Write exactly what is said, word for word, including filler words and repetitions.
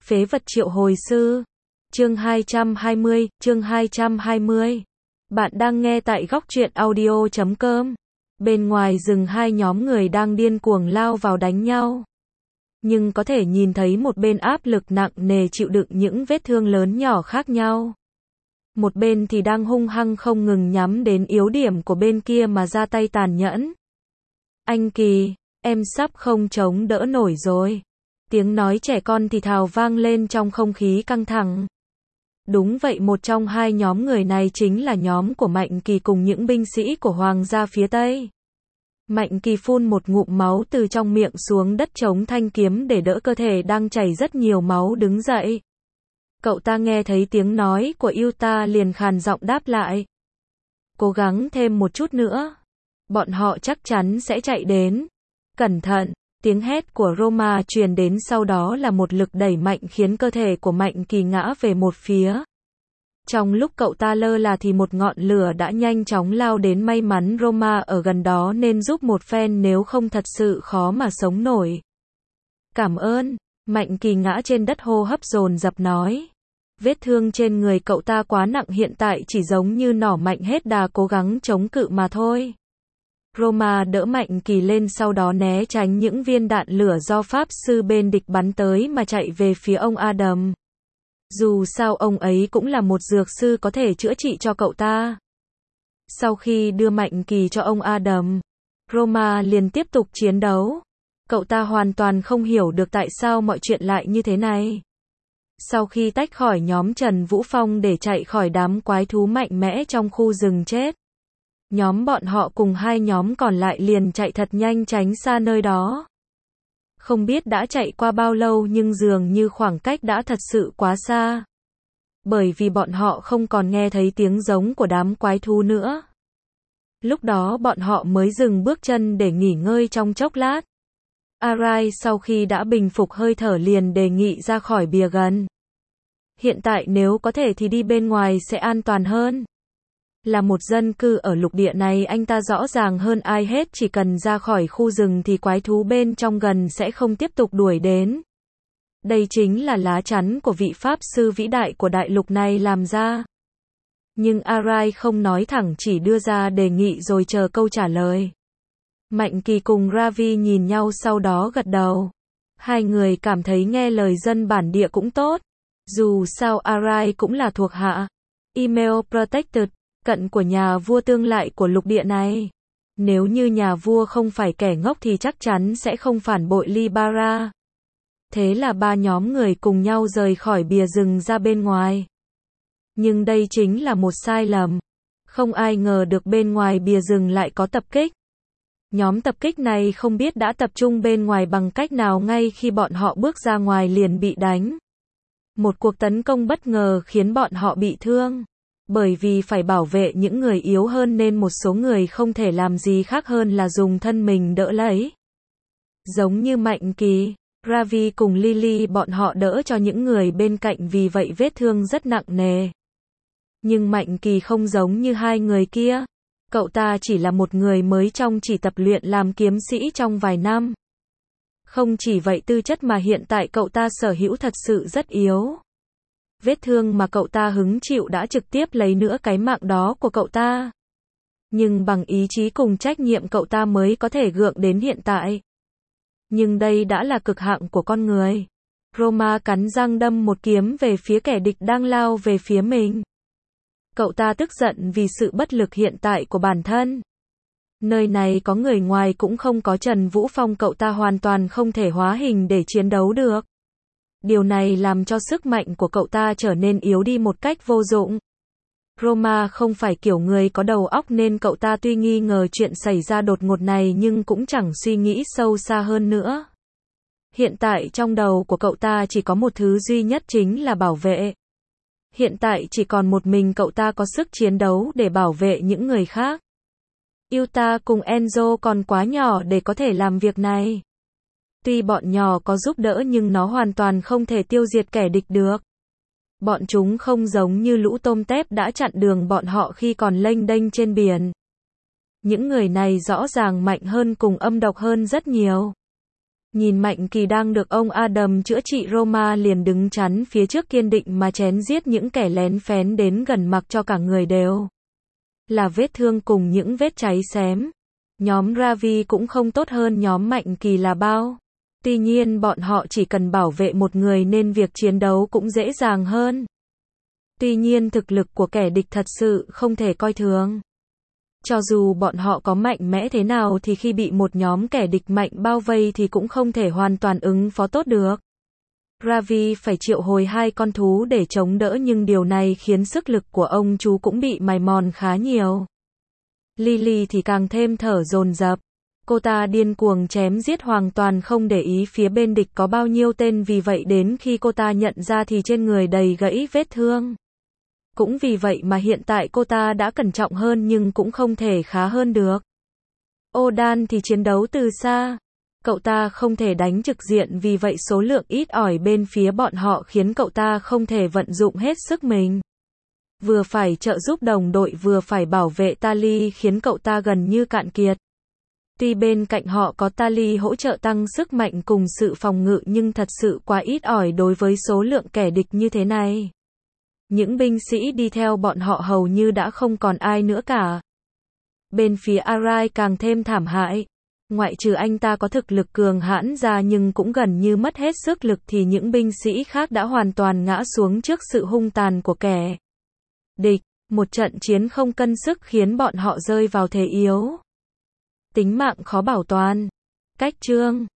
Phế vật triệu hồi sư. Chương hai trăm hai mươi, chương hai trăm hai mươi. Bạn đang nghe tại góc truyện audio chấm com. Bên ngoài rừng hai nhóm người đang điên cuồng lao vào đánh nhau. Nhưng có thể nhìn thấy một bên áp lực nặng nề chịu đựng những vết thương lớn nhỏ khác nhau. Một bên thì đang hung hăng không ngừng nhắm đến yếu điểm của bên kia mà ra tay tàn nhẫn. Anh Kỳ, em sắp không chống đỡ nổi rồi. Tiếng nói trẻ con thì thào vang lên trong không khí căng thẳng. Đúng vậy, một trong hai nhóm người này chính là nhóm của Mạnh Kỳ cùng những binh sĩ của Hoàng gia phía Tây. Mạnh Kỳ phun một ngụm máu từ trong miệng xuống đất chống thanh kiếm để đỡ cơ thể đang chảy rất nhiều máu đứng dậy. Cậu ta nghe thấy tiếng nói của Yuta liền khàn giọng đáp lại. Cố gắng thêm một chút nữa. Bọn họ chắc chắn sẽ chạy đến. Cẩn thận, tiếng hét của Roma truyền đến, sau đó là một lực đẩy mạnh khiến cơ thể của Mạnh Kỳ ngã về một phía. Trong lúc cậu ta lơ là thì một ngọn lửa đã nhanh chóng lao đến, may mắn Roma ở gần đó nên giúp một phen, nếu không thật sự khó mà sống nổi. Cảm ơn, Mạnh Kỳ ngã trên đất hô hấp dồn dập nói. Vết thương trên người cậu ta quá nặng, hiện tại chỉ giống như nỏ mạnh hết đà cố gắng chống cự mà thôi. Roma đỡ Mạnh Kỳ lên, sau đó né tránh những viên đạn lửa do pháp sư bên địch bắn tới mà chạy về phía ông Adam. Dù sao ông ấy cũng là một dược sư có thể chữa trị cho cậu ta. Sau khi đưa Mạnh Kỳ cho ông Adam, Roma liền tiếp tục chiến đấu. Cậu ta hoàn toàn không hiểu được tại sao mọi chuyện lại như thế này. Sau khi tách khỏi nhóm Trần Vũ Phong để chạy khỏi đám quái thú mạnh mẽ trong khu rừng chết, nhóm bọn họ cùng hai nhóm còn lại liền chạy thật nhanh tránh xa nơi đó. Không biết đã chạy qua bao lâu nhưng dường như khoảng cách đã thật sự quá xa. Bởi vì bọn họ không còn nghe thấy tiếng giống của đám quái thú nữa. Lúc đó bọn họ mới dừng bước chân để nghỉ ngơi trong chốc lát. Arai sau khi đã bình phục hơi thở liền đề nghị ra khỏi bìa gần. Hiện tại nếu có thể thì đi bên ngoài sẽ an toàn hơn. Là một dân cư ở lục địa này, anh ta rõ ràng hơn ai hết, chỉ cần ra khỏi khu rừng thì quái thú bên trong gần sẽ không tiếp tục đuổi đến. Đây chính là lá chắn của vị pháp sư vĩ đại của đại lục này làm ra. Nhưng Arai không nói thẳng, chỉ đưa ra đề nghị rồi chờ câu trả lời. Mạnh Kỳ cùng Ravi nhìn nhau sau đó gật đầu. Hai người cảm thấy nghe lời dân bản địa cũng tốt. Dù sao Arai cũng là thuộc hạ Email Protected, cận của nhà vua tương lại của lục địa này. Nếu như nhà vua không phải kẻ ngốc thì chắc chắn sẽ không phản bội Libara. Thế là ba nhóm người cùng nhau rời khỏi bìa rừng ra bên ngoài. Nhưng đây chính là một sai lầm. Không ai ngờ được bên ngoài bìa rừng lại có tập kích. Nhóm tập kích này không biết đã tập trung bên ngoài bằng cách nào, ngay khi bọn họ bước ra ngoài liền bị đánh. Một cuộc tấn công bất ngờ khiến bọn họ bị thương. Bởi vì phải bảo vệ những người yếu hơn nên một số người không thể làm gì khác hơn là dùng thân mình đỡ lấy. Giống như Mạnh Kỳ, Ravi cùng Lily bọn họ đỡ cho những người bên cạnh, vì vậy vết thương rất nặng nề. Nhưng Mạnh Kỳ không giống như hai người kia. Cậu ta chỉ là một người mới trong chỉ tập luyện làm kiếm sĩ trong vài năm. Không chỉ vậy, tư chất mà hiện tại cậu ta sở hữu thật sự rất yếu. Vết thương mà cậu ta hứng chịu đã trực tiếp lấy nửa cái mạng đó của cậu ta. Nhưng bằng ý chí cùng trách nhiệm cậu ta mới có thể gượng đến hiện tại. Nhưng đây đã là cực hạn của con người. Roma cắn răng đâm một kiếm về phía kẻ địch đang lao về phía mình. Cậu ta tức giận vì sự bất lực hiện tại của bản thân. Nơi này có người ngoài cũng không có Trần Vũ Phong, cậu ta hoàn toàn không thể hóa hình để chiến đấu được. Điều này làm cho sức mạnh của cậu ta trở nên yếu đi một cách vô dụng. Roma không phải kiểu người có đầu óc nên cậu ta tuy nghi ngờ chuyện xảy ra đột ngột này nhưng cũng chẳng suy nghĩ sâu xa hơn nữa. Hiện tại trong đầu của cậu ta chỉ có một thứ duy nhất, chính là bảo vệ. Hiện tại chỉ còn một mình cậu ta có sức chiến đấu để bảo vệ những người khác. Yuta cùng Enzo còn quá nhỏ để có thể làm việc này. Tuy bọn nhỏ có giúp đỡ nhưng nó hoàn toàn không thể tiêu diệt kẻ địch được. Bọn chúng không giống như lũ tôm tép đã chặn đường bọn họ khi còn lênh đênh trên biển. Những người này rõ ràng mạnh hơn cùng âm độc hơn rất nhiều. Nhìn Mạnh Kỳ đang được ông Adam chữa trị Roma liền đứng chắn phía trước kiên định mà chém giết những kẻ lén phén đến gần mặc cho cả người đều là vết thương cùng những vết cháy xém. Nhóm Ravi cũng không tốt hơn nhóm Mạnh Kỳ là bao. Tuy nhiên bọn họ chỉ cần bảo vệ một người nên việc chiến đấu cũng dễ dàng hơn. Tuy nhiên thực lực của kẻ địch thật sự không thể coi thường. Cho dù bọn họ có mạnh mẽ thế nào thì khi bị một nhóm kẻ địch mạnh bao vây thì cũng không thể hoàn toàn ứng phó tốt được. Ravi phải triệu hồi hai con thú để chống đỡ nhưng điều này khiến sức lực của ông chú cũng bị mài mòn khá nhiều. Lily thì càng thêm thở dồn dập. Cô ta điên cuồng chém giết hoàn toàn không để ý phía bên địch có bao nhiêu tên, vì vậy đến khi cô ta nhận ra thì trên người đầy gãy vết thương. Cũng vì vậy mà hiện tại cô ta đã cẩn trọng hơn nhưng cũng không thể khá hơn được. Odan thì chiến đấu từ xa. Cậu ta không thể đánh trực diện, vì vậy số lượng ít ỏi bên phía bọn họ khiến cậu ta không thể vận dụng hết sức mình. Vừa phải trợ giúp đồng đội vừa phải bảo vệ Tali khiến cậu ta gần như cạn kiệt. Tuy bên cạnh họ có Tali hỗ trợ tăng sức mạnh cùng sự phòng ngự nhưng thật sự quá ít ỏi đối với số lượng kẻ địch như thế này. Những binh sĩ đi theo bọn họ hầu như đã không còn ai nữa cả. Bên phía Arai càng thêm thảm hại. Ngoại trừ anh ta có thực lực cường hãn ra nhưng cũng gần như mất hết sức lực thì những binh sĩ khác đã hoàn toàn ngã xuống trước sự hung tàn của kẻ địch. Một trận chiến không cân sức khiến bọn họ rơi vào thế yếu. Tính mạng khó bảo toàn. Cách chương